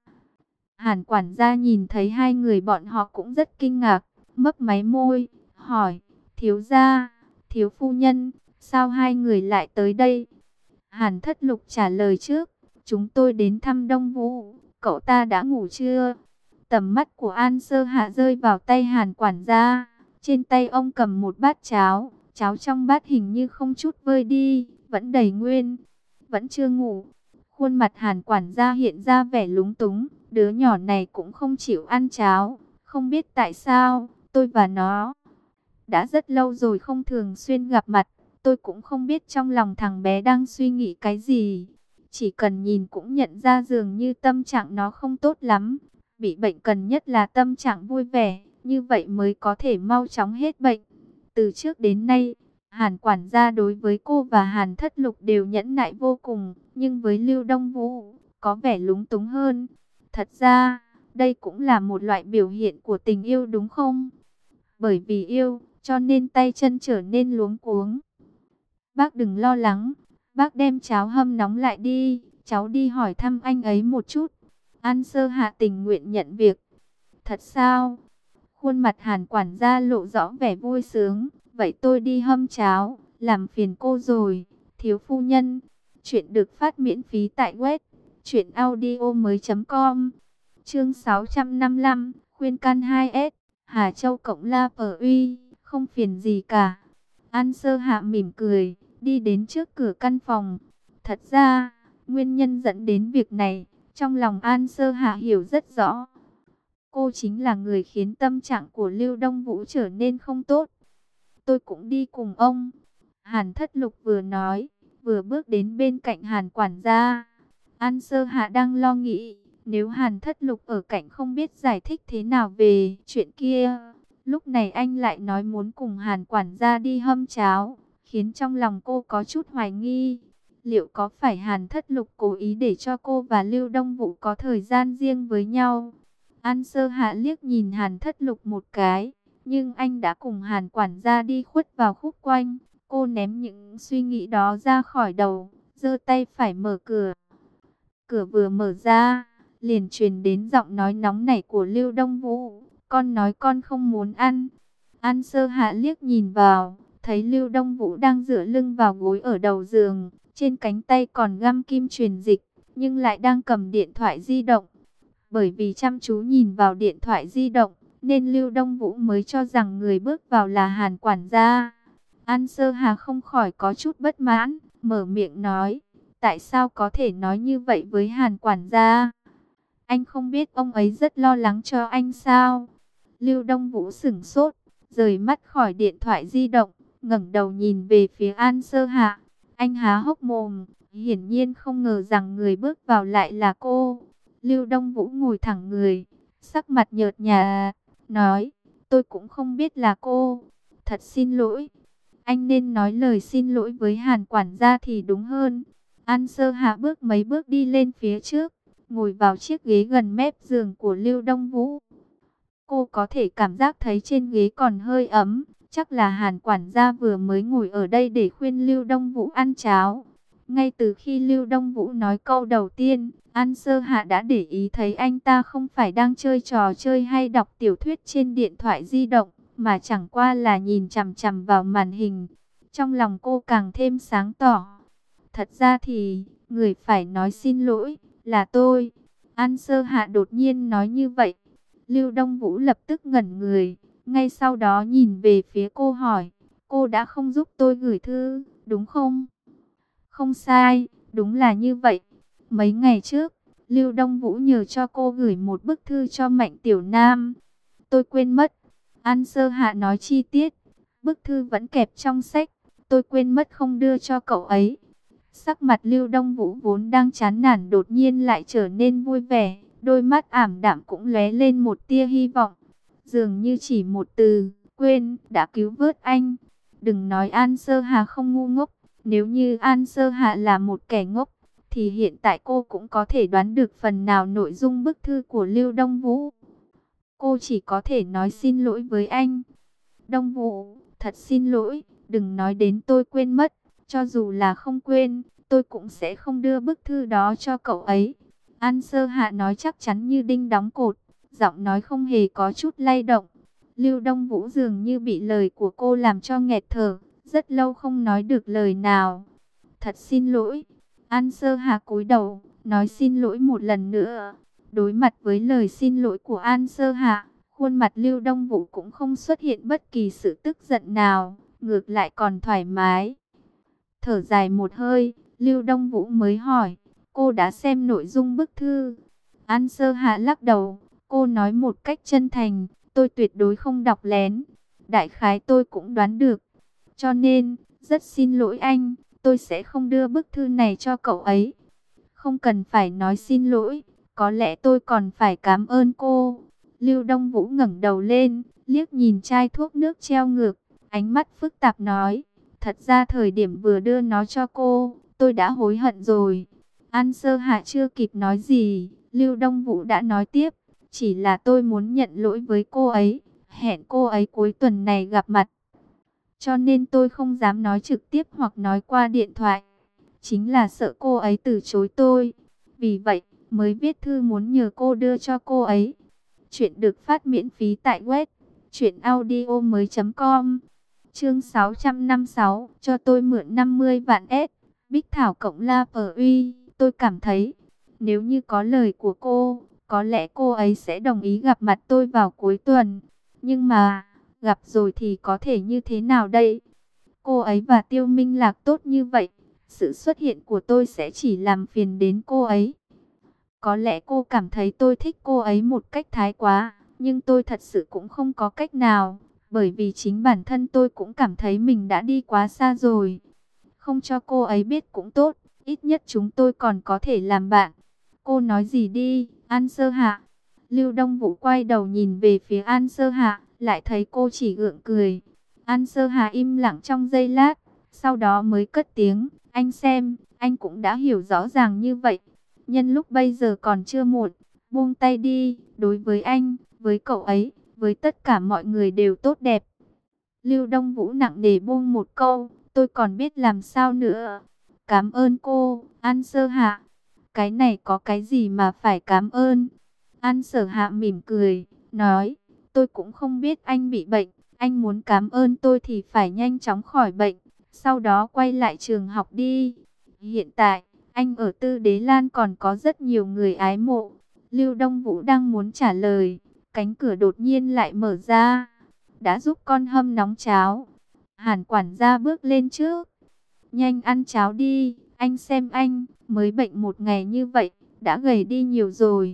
Hàn quản gia nhìn thấy hai người bọn họ cũng rất kinh ngạc, mấp máy môi, hỏi, thiếu gia, thiếu phu nhân, sao hai người lại tới đây? Hàn Thất Lục trả lời trước, chúng tôi đến thăm Đông Vũ, cậu ta đã ngủ chưa? Tầm mắt của An Sơ Hạ rơi vào tay Hàn quản gia. Trên tay ông cầm một bát cháo. Cháo trong bát hình như không chút vơi đi, vẫn đầy nguyên. Vẫn chưa ngủ. Khuôn mặt Hàn quản gia hiện ra vẻ lúng túng. Đứa nhỏ này cũng không chịu ăn cháo. Không biết tại sao, tôi và nó đã rất lâu rồi không thường xuyên gặp mặt. Tôi cũng không biết trong lòng thằng bé đang suy nghĩ cái gì. Chỉ cần nhìn cũng nhận ra dường như tâm trạng nó không tốt lắm. Bị bệnh cần nhất là tâm trạng vui vẻ, như vậy mới có thể mau chóng hết bệnh. Từ trước đến nay, Hàn quản gia đối với cô và Hàn Thất Lục đều nhẫn nại vô cùng, nhưng với Lưu Đông Vũ, có vẻ lúng túng hơn. Thật ra, đây cũng là một loại biểu hiện của tình yêu đúng không? Bởi vì yêu, cho nên tay chân trở nên luống cuống. Bác đừng lo lắng, bác đem cháo hâm nóng lại đi, cháu đi hỏi thăm anh ấy một chút. An Sơ Hạ tình nguyện nhận việc. Thật sao? Khuôn mặt Hàn quản gia lộ rõ vẻ vui sướng. Vậy tôi đi hâm cháo, làm phiền cô rồi, thiếu phu nhân. Chuyện được phát miễn phí tại web truyệnaudiomoi.com. Chương 655, khuyên can 2S, Hà Châu cộng La Pờ Uy, không phiền gì cả. An Sơ Hạ mỉm cười, đi đến trước cửa căn phòng. Thật ra, nguyên nhân dẫn đến việc này, trong lòng An Sơ Hạ hiểu rất rõ. Cô chính là người khiến tâm trạng của Lưu Đông Vũ trở nên không tốt. Tôi cũng đi cùng ông. Hàn Thất Lục vừa nói, vừa bước đến bên cạnh Hàn quản gia. An Sơ Hạ đang lo nghĩ, nếu Hàn Thất Lục ở cạnh không biết giải thích thế nào về chuyện kia. Lúc này anh lại nói muốn cùng Hàn quản gia đi hâm cháo, khiến trong lòng cô có chút hoài nghi. Liệu có phải Hàn Thất Lục cố ý để cho cô và Lưu Đông Vũ có thời gian riêng với nhau? An Sơ Hạ liếc nhìn Hàn Thất Lục một cái, nhưng anh đã cùng Hàn quản gia đi khuất vào khúc quanh. Cô ném những suy nghĩ đó ra khỏi đầu, giơ tay phải mở cửa. Cửa vừa mở ra, liền truyền đến giọng nói nóng nảy của Lưu Đông Vũ. Con nói con không muốn ăn. An Sơ Hạ liếc nhìn vào, thấy Lưu Đông Vũ đang dựa lưng vào gối ở đầu giường, trên cánh tay còn găm kim truyền dịch, nhưng lại đang cầm điện thoại di động. Bởi vì chăm chú nhìn vào điện thoại di động, nên Lưu Đông Vũ mới cho rằng người bước vào là Hàn quản gia. An Sơ Hà không khỏi có chút bất mãn, mở miệng nói, tại sao có thể nói như vậy với Hàn quản gia? Anh không biết ông ấy rất lo lắng cho anh sao? Lưu Đông Vũ sửng sốt, rời mắt khỏi điện thoại di động, ngẩng đầu nhìn về phía An Sơ Hạ. Anh há hốc mồm, hiển nhiên không ngờ rằng người bước vào lại là cô. Lưu Đông Vũ ngồi thẳng người, sắc mặt nhợt nhạt, nói, tôi cũng không biết là cô. Thật xin lỗi. Anh nên nói lời xin lỗi với Hàn quản gia thì đúng hơn. An Sơ Hạ bước mấy bước đi lên phía trước, ngồi vào chiếc ghế gần mép giường của Lưu Đông Vũ. Cô có thể cảm giác thấy trên ghế còn hơi ấm, chắc là Hàn quản gia vừa mới ngồi ở đây để khuyên Lưu Đông Vũ ăn cháo. Ngay từ khi Lưu Đông Vũ nói câu đầu tiên, An Sơ Hạ đã để ý thấy anh ta không phải đang chơi trò chơi hay đọc tiểu thuyết trên điện thoại di động, mà chẳng qua là nhìn chằm chằm vào màn hình. Trong lòng cô càng thêm sáng tỏ. Thật ra thì, Người phải nói xin lỗi là tôi. An Sơ Hạ đột nhiên nói như vậy. Lưu Đông Vũ lập tức ngẩn người. Ngay sau đó nhìn về phía cô hỏi. Cô đã không giúp tôi gửi thư, đúng không? Không sai, đúng là như vậy. Mấy ngày trước, Lưu Đông Vũ nhờ cho cô gửi một bức thư cho Mạnh Tiểu Nam. Tôi quên mất. An Sơ Hạ nói chi tiết. Bức thư vẫn kẹp trong sách. Tôi quên mất không đưa cho cậu ấy. Sắc mặt Lưu Đông Vũ vốn đang chán nản đột nhiên lại trở nên vui vẻ. Đôi mắt ảm đạm cũng lóe lên một tia hy vọng. Dường như chỉ một từ, quên, đã cứu vớt anh. Đừng nói An Sơ Hà không ngu ngốc. Nếu như An Sơ Hạ là một kẻ ngốc, thì hiện tại cô cũng có thể đoán được phần nào nội dung bức thư của Lưu Đông Vũ. Cô chỉ có thể nói xin lỗi với anh. Đông Vũ, thật xin lỗi, đừng nói đến tôi quên mất. Cho dù là không quên, tôi cũng sẽ không đưa bức thư đó cho cậu ấy. An Sơ Hạ nói chắc chắn như đinh đóng cột, giọng nói không hề có chút lay động. Lưu Đông Vũ dường như bị lời của cô làm cho nghẹt thở, rất lâu không nói được lời nào. Thật xin lỗi. An Sơ Hà cúi đầu, nói xin lỗi một lần nữa. Đối mặt với lời xin lỗi của An Sơ Hà, khuôn mặt Lưu Đông Vũ cũng không xuất hiện bất kỳ sự tức giận nào, ngược lại còn thoải mái. Thở dài một hơi, Lưu Đông Vũ mới hỏi, cô đã xem nội dung bức thư? An Sơ Hà lắc đầu, cô nói một cách chân thành, tôi tuyệt đối không đọc lén. Đại khái tôi cũng đoán được. Cho nên, rất xin lỗi anh, tôi sẽ không đưa bức thư này cho cậu ấy. Không cần phải nói xin lỗi, có lẽ tôi còn phải cảm ơn cô. Lưu Đông Vũ ngẩng đầu lên, liếc nhìn chai thuốc nước treo ngược, ánh mắt phức tạp nói, thật ra thời điểm vừa đưa nó cho cô, tôi đã hối hận rồi. An Sơ Hạ chưa kịp nói gì, Lưu Đông Vũ đã nói tiếp, chỉ là tôi muốn nhận lỗi với cô ấy, hẹn cô ấy cuối tuần này gặp mặt. Cho nên tôi không dám nói trực tiếp hoặc nói qua điện thoại. Chính là sợ cô ấy từ chối tôi. Vì vậy, mới viết thư muốn nhờ cô đưa cho cô ấy. Chuyện được phát miễn phí tại web truyệnaudiomoi.com. Chương 656, cho tôi mượn 50 vạn S. Bích Thảo cộng La Pờ Uy, tôi cảm thấy, nếu như có lời của cô, có lẽ cô ấy sẽ đồng ý gặp mặt tôi vào cuối tuần. Nhưng mà, gặp rồi thì có thể như thế nào đây? Cô ấy và Tiêu Minh Lạc tốt như vậy, sự xuất hiện của tôi sẽ chỉ làm phiền đến cô ấy. Có lẽ cô cảm thấy tôi thích cô ấy một cách thái quá, nhưng tôi thật sự cũng không có cách nào, bởi vì chính bản thân tôi cũng cảm thấy mình đã đi quá xa rồi. Không cho cô ấy biết cũng tốt, ít nhất chúng tôi còn có thể làm bạn. Cô nói gì đi, An Sơ Hạ? Lưu Đông Vũ quay đầu nhìn về phía An Sơ Hạ, lại thấy cô chỉ gượng cười. An Sơ Hạ im lặng trong giây lát, sau đó mới cất tiếng, anh xem, anh cũng đã hiểu rõ ràng như vậy. Nhân lúc bây giờ còn chưa muộn, buông tay đi, đối với anh, với cậu ấy, với tất cả mọi người đều tốt đẹp. Lưu Đông Vũ nặng nề buông một câu, tôi còn biết làm sao nữa. Cảm ơn cô, An Sơ Hạ. Cái này có cái gì mà phải cảm ơn? An Sở Hạ mỉm cười, nói, tôi cũng không biết anh bị bệnh. Anh muốn cảm ơn tôi thì phải nhanh chóng khỏi bệnh, sau đó quay lại trường học đi. Hiện tại, anh ở Tư Đế Lan còn có rất nhiều người ái mộ. Lưu Đông Vũ đang muốn trả lời, cánh cửa đột nhiên lại mở ra. Đã giúp con hâm nóng cháo. Hàn quản gia bước lên trước. Nhanh ăn cháo đi, anh xem anh, mới bệnh một ngày như vậy, đã gầy đi nhiều rồi.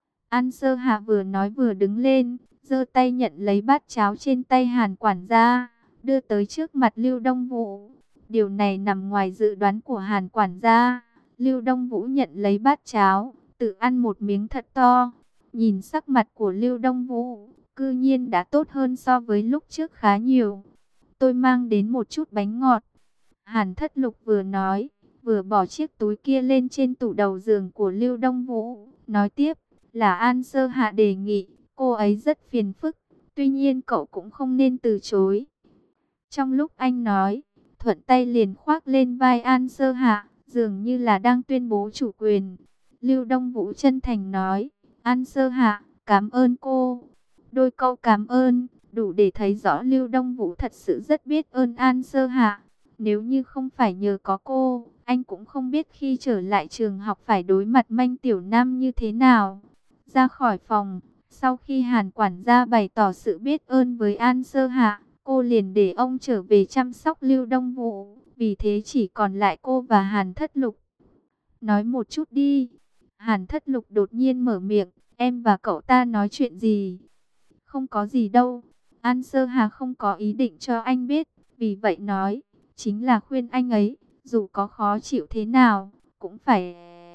An Sơ Hạ vừa nói vừa đứng lên, giơ tay nhận lấy bát cháo trên tay Hàn quản gia, đưa tới trước mặt Lưu Đông Vũ. Điều này nằm ngoài dự đoán của Hàn quản gia. Lưu Đông Vũ nhận lấy bát cháo, tự ăn một miếng thật to. Nhìn sắc mặt của Lưu Đông Vũ, cư nhiên đã tốt hơn so với lúc trước khá nhiều. Tôi mang đến một chút bánh ngọt. Hàn Thất Lục vừa nói, vừa bỏ chiếc túi kia lên trên tủ đầu giường của Lưu Đông Vũ, nói tiếp, là An Sơ Hạ đề nghị, cô ấy rất phiền phức, tuy nhiên cậu cũng không nên từ chối. Trong lúc anh nói, thuận tay liền khoác lên vai An Sơ Hạ, dường như là đang tuyên bố chủ quyền. Lưu Đông Vũ chân thành nói, An Sơ Hạ, cảm ơn cô. Đôi câu cảm ơn, đủ để thấy rõ Lưu Đông Vũ thật sự rất biết ơn An Sơ Hạ. Nếu như không phải nhờ có cô, anh cũng không biết khi trở lại trường học phải đối mặt Manh Tiểu Nam như thế nào. Ra khỏi phòng, sau khi Hàn quản gia bày tỏ sự biết ơn với An Sơ Hạ, cô liền để ông trở về chăm sóc Lưu Đông Vũ. Vì thế chỉ còn lại cô và Hàn Thất Lục. Nói một chút đi. Hàn Thất Lục đột nhiên mở miệng. Em và cậu ta nói chuyện gì? Không có gì đâu. An Sơ Hà không có ý định cho anh biết. Vì vậy nói, chính là khuyên anh ấy, dù có khó chịu thế nào, cũng phải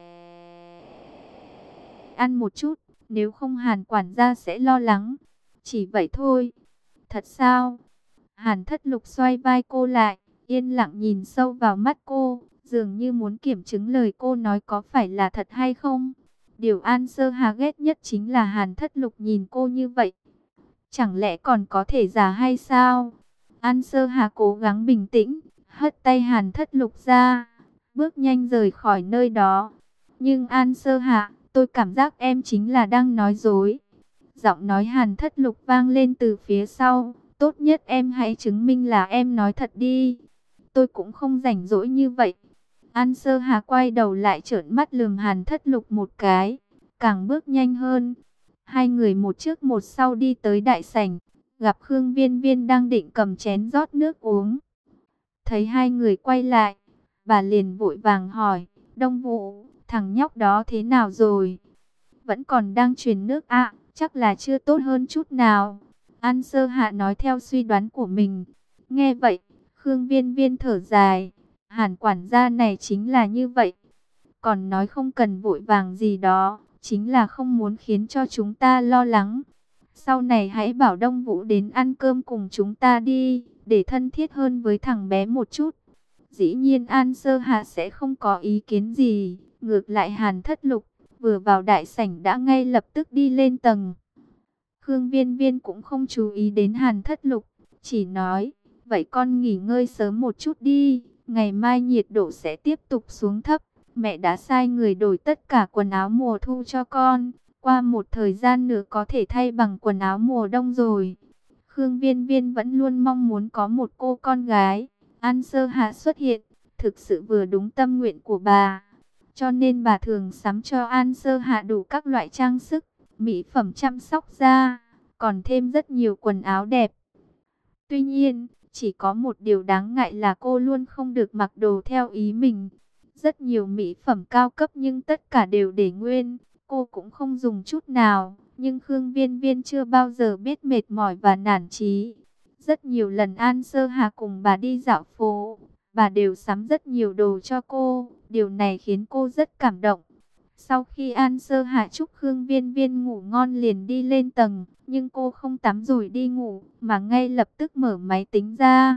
ăn một chút. Nếu không Hàn quản gia sẽ lo lắng. Chỉ vậy thôi. Thật sao? Hàn Thất Lục xoay vai cô lại, yên lặng nhìn sâu vào mắt cô, dường như muốn kiểm chứng lời cô nói có phải là thật hay không. Điều An Sơ Hà ghét nhất chính là Hàn Thất Lục nhìn cô như vậy. Chẳng lẽ còn có thể giả hay sao? An Sơ Hà cố gắng bình tĩnh, hất tay Hàn Thất Lục ra, bước nhanh rời khỏi nơi đó. Nhưng An Sơ Hà, tôi cảm giác em chính là đang nói dối. Giọng nói Hàn Thất Lục vang lên từ phía sau. Tốt nhất em hãy chứng minh là em nói thật đi. Tôi cũng không rảnh rỗi như vậy. An Sơ Hà quay đầu lại trợn mắt lườm Hàn Thất Lục một cái. Càng bước nhanh hơn. Hai người một trước một sau đi tới đại sảnh. Gặp Khương Viên Viên đang định cầm chén rót nước uống. Thấy hai người quay lại, bà liền vội vàng hỏi. Đông Vũ, thằng nhóc đó thế nào rồi? Vẫn còn đang truyền nước ạ, chắc là chưa tốt hơn chút nào. An Sơ Hạ nói theo suy đoán của mình. Nghe vậy, Khương Viên Viên thở dài. Hàn quản gia này chính là như vậy. Còn nói không cần vội vàng gì đó, chính là không muốn khiến cho chúng ta lo lắng. Sau này hãy bảo Đông Vũ đến ăn cơm cùng chúng ta đi, để thân thiết hơn với thằng bé một chút. Dĩ nhiên An Sơ Hạ sẽ không có ý kiến gì. Ngược lại Hàn Thất Lục, vừa vào đại sảnh đã ngay lập tức đi lên tầng. Khương Viên Viên cũng không chú ý đến Hàn Thất Lục, chỉ nói, vậy con nghỉ ngơi sớm một chút đi, ngày mai nhiệt độ sẽ tiếp tục xuống thấp. Mẹ đã sai người đổi tất cả quần áo mùa thu cho con, qua một thời gian nữa có thể thay bằng quần áo mùa đông rồi. Khương Viên Viên vẫn luôn mong muốn có một cô con gái. An Sơ Hạ xuất hiện, thực sự vừa đúng tâm nguyện của bà. Cho nên bà thường sắm cho An Sơ Hạ đủ các loại trang sức, mỹ phẩm chăm sóc da, còn thêm rất nhiều quần áo đẹp. Tuy nhiên, chỉ có một điều đáng ngại là cô luôn không được mặc đồ theo ý mình. Rất nhiều mỹ phẩm cao cấp nhưng tất cả đều để nguyên, cô cũng không dùng chút nào. Nhưng Khương Viên Viên chưa bao giờ biết mệt mỏi và nản chí. Rất nhiều lần An Sơ Hà cùng bà đi dạo phố, bà đều sắm rất nhiều đồ cho cô. Điều này khiến cô rất cảm động. Sau khi An Sơ Hạ chúc Khương Viên Viên ngủ ngon liền đi lên tầng, nhưng cô không tắm rồi đi ngủ, mà ngay lập tức mở máy tính ra.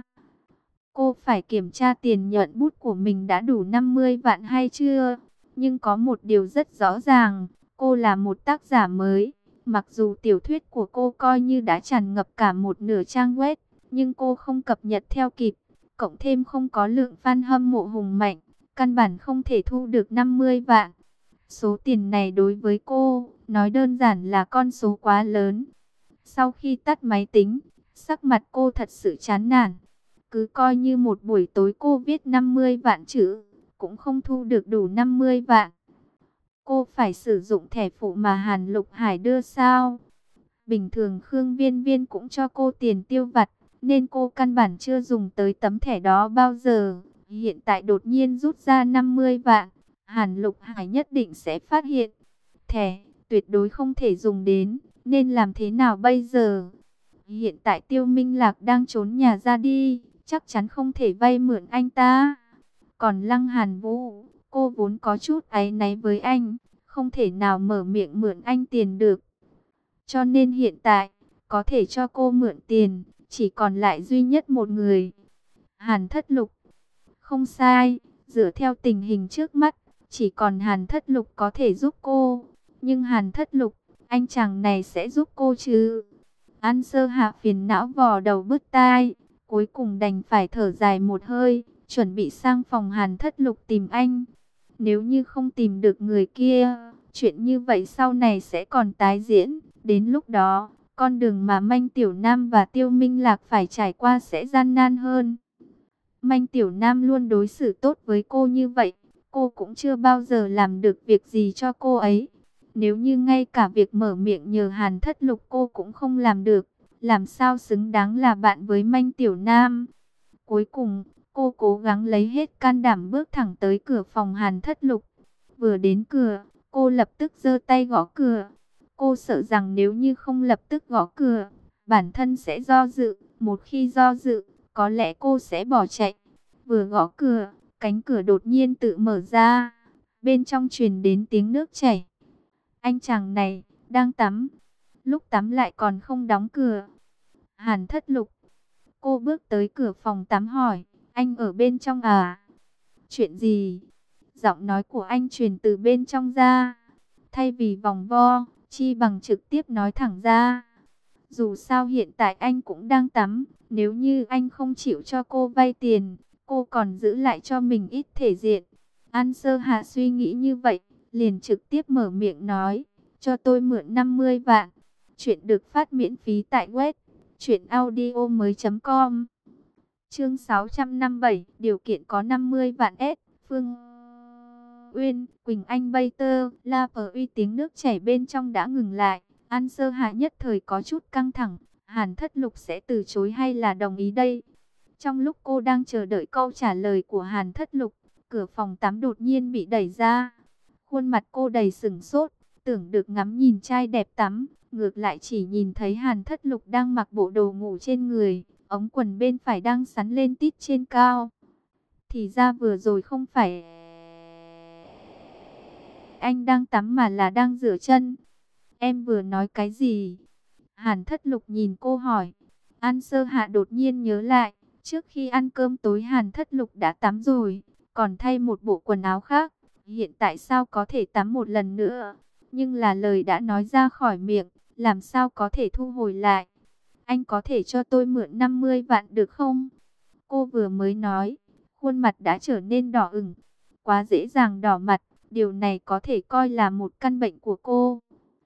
Cô phải kiểm tra tiền nhuận bút của mình đã đủ 50 vạn hay chưa. Nhưng có một điều rất rõ ràng, cô là một tác giả mới. Mặc dù tiểu thuyết của cô coi như đã tràn ngập cả một nửa trang web, nhưng cô không cập nhật theo kịp. Cộng thêm không có lượng fan hâm mộ hùng mạnh, căn bản không thể thu được 50 vạn. Số tiền này đối với cô, nói đơn giản là con số quá lớn. Sau khi tắt máy tính, sắc mặt cô thật sự chán nản. Cứ coi như một buổi tối cô viết 50 vạn chữ, cũng không thu được đủ 50 vạn. Cô phải sử dụng thẻ phụ mà Hàn Lục Hải đưa sao? Bình thường Khương Viên Viên cũng cho cô tiền tiêu vặt, nên cô căn bản chưa dùng tới tấm thẻ đó bao giờ. Hiện tại đột nhiên rút ra 50 vạn, Hàn Lục Hải nhất định sẽ phát hiện. Thẻ tuyệt đối không thể dùng đến, nên làm thế nào bây giờ? Hiện tại Tiêu Minh Lạc đang trốn nhà ra đi, chắc chắn không thể vay mượn anh ta. Còn Lăng Hàn Vũ, cô vốn có chút áy náy với anh, không thể nào mở miệng mượn anh tiền được. Cho nên hiện tại, có thể cho cô mượn tiền, chỉ còn lại duy nhất một người. Hàn Thất Lục. Không sai, dựa theo tình hình trước mắt, chỉ còn Hàn Thất Lục có thể giúp cô. Nhưng Hàn Thất Lục, anh chàng này sẽ giúp cô chứ? An Sơ Hạ phiền não vò đầu bứt tai, cuối cùng đành phải thở dài một hơi, chuẩn bị sang phòng Hàn Thất Lục tìm anh. Nếu như không tìm được người kia, chuyện như vậy sau này sẽ còn tái diễn. Đến lúc đó, con đường mà Manh Tiểu Nam và Tiêu Minh Lạc phải trải qua sẽ gian nan hơn. Manh Tiểu Nam luôn đối xử tốt với cô như vậy, cô cũng chưa bao giờ làm được việc gì cho cô ấy. Nếu như ngay cả việc mở miệng nhờ Hàn Thất Lục cô cũng không làm được, làm sao xứng đáng là bạn với Manh Tiểu Nam. Cuối cùng, cô cố gắng lấy hết can đảm bước thẳng tới cửa phòng Hàn Thất Lục. Vừa đến cửa, cô lập tức giơ tay gõ cửa. Cô sợ rằng nếu như không lập tức gõ cửa, bản thân sẽ do dự. Một khi do dự, có lẽ cô sẽ bỏ chạy. Vừa gõ cửa, cánh cửa đột nhiên tự mở ra. Bên trong truyền đến tiếng nước chảy. Anh chàng này, đang tắm. Lúc tắm lại còn không đóng cửa. Hàn Thất Lục. Cô bước tới cửa phòng tắm hỏi, anh ở bên trong à? Chuyện gì? Giọng nói của anh truyền từ bên trong ra. Thay vì vòng vo, chi bằng trực tiếp nói thẳng ra. Dù sao hiện tại anh cũng đang tắm. Nếu như anh không chịu cho cô vay tiền, cô còn giữ lại cho mình ít thể diện. An Sơ Hạ suy nghĩ như vậy, liền trực tiếp mở miệng nói, cho tôi mượn 50 vạn. Chuyện được phát miễn phí tại web truyệnaudiomoi.com. Chương 657, điều kiện có 50 vạn S. Phương Uyên, Quỳnh Anh Bay Tơ, La Pờ Uy, tiếng nước chảy bên trong đã ngừng lại. An Sơ Hạ nhất thời có chút căng thẳng, Hàn Thất Lục sẽ từ chối hay là đồng ý đây? Trong lúc cô đang chờ đợi câu trả lời của Hàn Thất Lục, cửa phòng tắm đột nhiên bị đẩy ra. Khuôn mặt cô đầy sửng sốt, tưởng được ngắm nhìn trai đẹp tắm, ngược lại chỉ nhìn thấy Hàn Thất Lục đang mặc bộ đồ ngủ trên người, ống quần bên phải đang xắn lên tít trên cao. Thì ra vừa rồi không phải anh đang tắm mà là đang rửa chân. Em vừa nói cái gì? Hàn Thất Lục nhìn cô hỏi. An Sơ Hạ đột nhiên nhớ lại, trước khi ăn cơm tối Hàn Thất Lục đã tắm rồi, còn thay một bộ quần áo khác. Hiện tại sao có thể tắm một lần nữa? Nhưng là lời đã nói ra khỏi miệng, làm sao có thể thu hồi lại? Anh có thể cho tôi mượn 50 vạn được không? Cô vừa mới nói, khuôn mặt đã trở nên đỏ ửng. Quá dễ dàng đỏ mặt, điều này có thể coi là một căn bệnh của cô.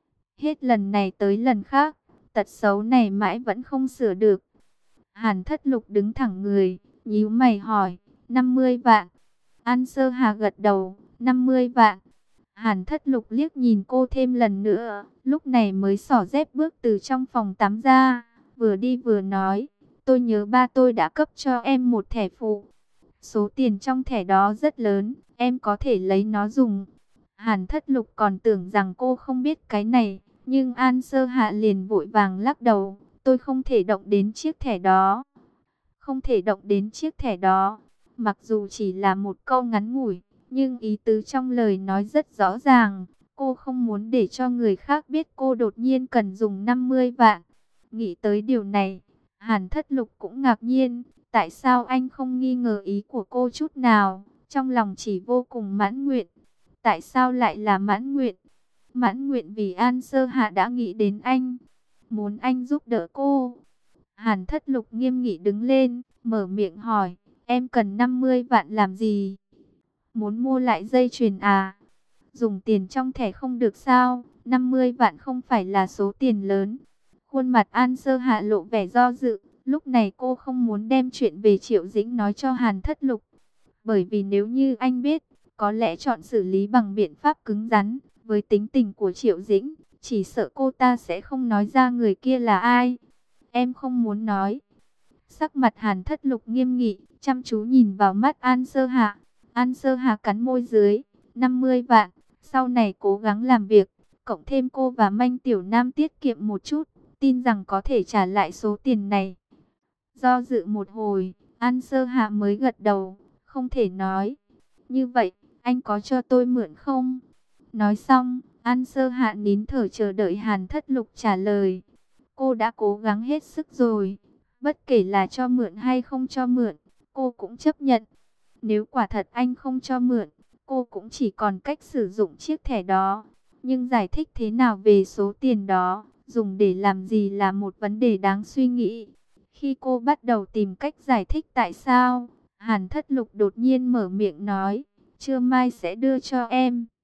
Hết lần này tới lần khác, tật xấu này mãi vẫn không sửa được. Hàn Thất Lục đứng thẳng người, nhíu mày hỏi, 50 vạn. An Sơ Hà gật đầu, 50 vạn. Hàn Thất Lục liếc nhìn cô thêm lần nữa, lúc này mới xỏ dép bước từ trong phòng tắm ra, vừa đi vừa nói, tôi nhớ ba tôi đã cấp cho em một thẻ phụ. Số tiền trong thẻ đó rất lớn, em có thể lấy nó dùng. Hàn Thất Lục còn tưởng rằng cô không biết cái này, nhưng An Sơ Hạ liền vội vàng lắc đầu, tôi không thể động đến chiếc thẻ đó. Không thể động đến chiếc thẻ đó. Mặc dù chỉ là một câu ngắn ngủi, nhưng ý tứ trong lời nói rất rõ ràng. Cô không muốn để cho người khác biết cô đột nhiên cần dùng 50 vạn. Nghĩ tới điều này, Hàn Thất Lục cũng ngạc nhiên. Tại sao anh không nghi ngờ ý của cô chút nào? Trong lòng chỉ vô cùng mãn nguyện. Tại sao lại là mãn nguyện? Mãn nguyện vì An Sơ Hạ đã nghĩ đến anh, muốn anh giúp đỡ cô. Hàn Thất Lục nghiêm nghị đứng lên, mở miệng hỏi, em cần 50 vạn làm gì? Muốn mua lại dây chuyền à? Dùng tiền trong thẻ không được sao? 50 vạn không phải là số tiền lớn. Khuôn mặt An Sơ Hạ lộ vẻ do dự, lúc này cô không muốn đem chuyện về Triệu Dĩnh nói cho Hàn Thất Lục. Bởi vì nếu như anh biết, có lẽ chọn xử lý bằng biện pháp cứng rắn. Với tính tình của Triệu Dĩnh, chỉ sợ cô ta sẽ không nói ra người kia là ai. Em không muốn nói. Sắc mặt Hàn Thất Lục nghiêm nghị, chăm chú nhìn vào mắt An Sơ Hạ. An Sơ Hạ cắn môi dưới, 50 vạn, sau này cố gắng làm việc, cộng thêm cô và Manh Tiểu Nam tiết kiệm một chút, tin rằng có thể trả lại số tiền này. Do dự một hồi, An Sơ Hạ mới gật đầu, không thể nói. Như vậy, anh có cho tôi mượn không? Nói xong, An Sơ Hạ nín thở chờ đợi Hàn Thất Lục trả lời. Cô đã cố gắng hết sức rồi. Bất kể là cho mượn hay không cho mượn, cô cũng chấp nhận. Nếu quả thật anh không cho mượn, cô cũng chỉ còn cách sử dụng chiếc thẻ đó. Nhưng giải thích thế nào về số tiền đó, dùng để làm gì là một vấn đề đáng suy nghĩ. Khi cô bắt đầu tìm cách giải thích tại sao, Hàn Thất Lục đột nhiên mở miệng nói, trưa mai sẽ đưa cho em.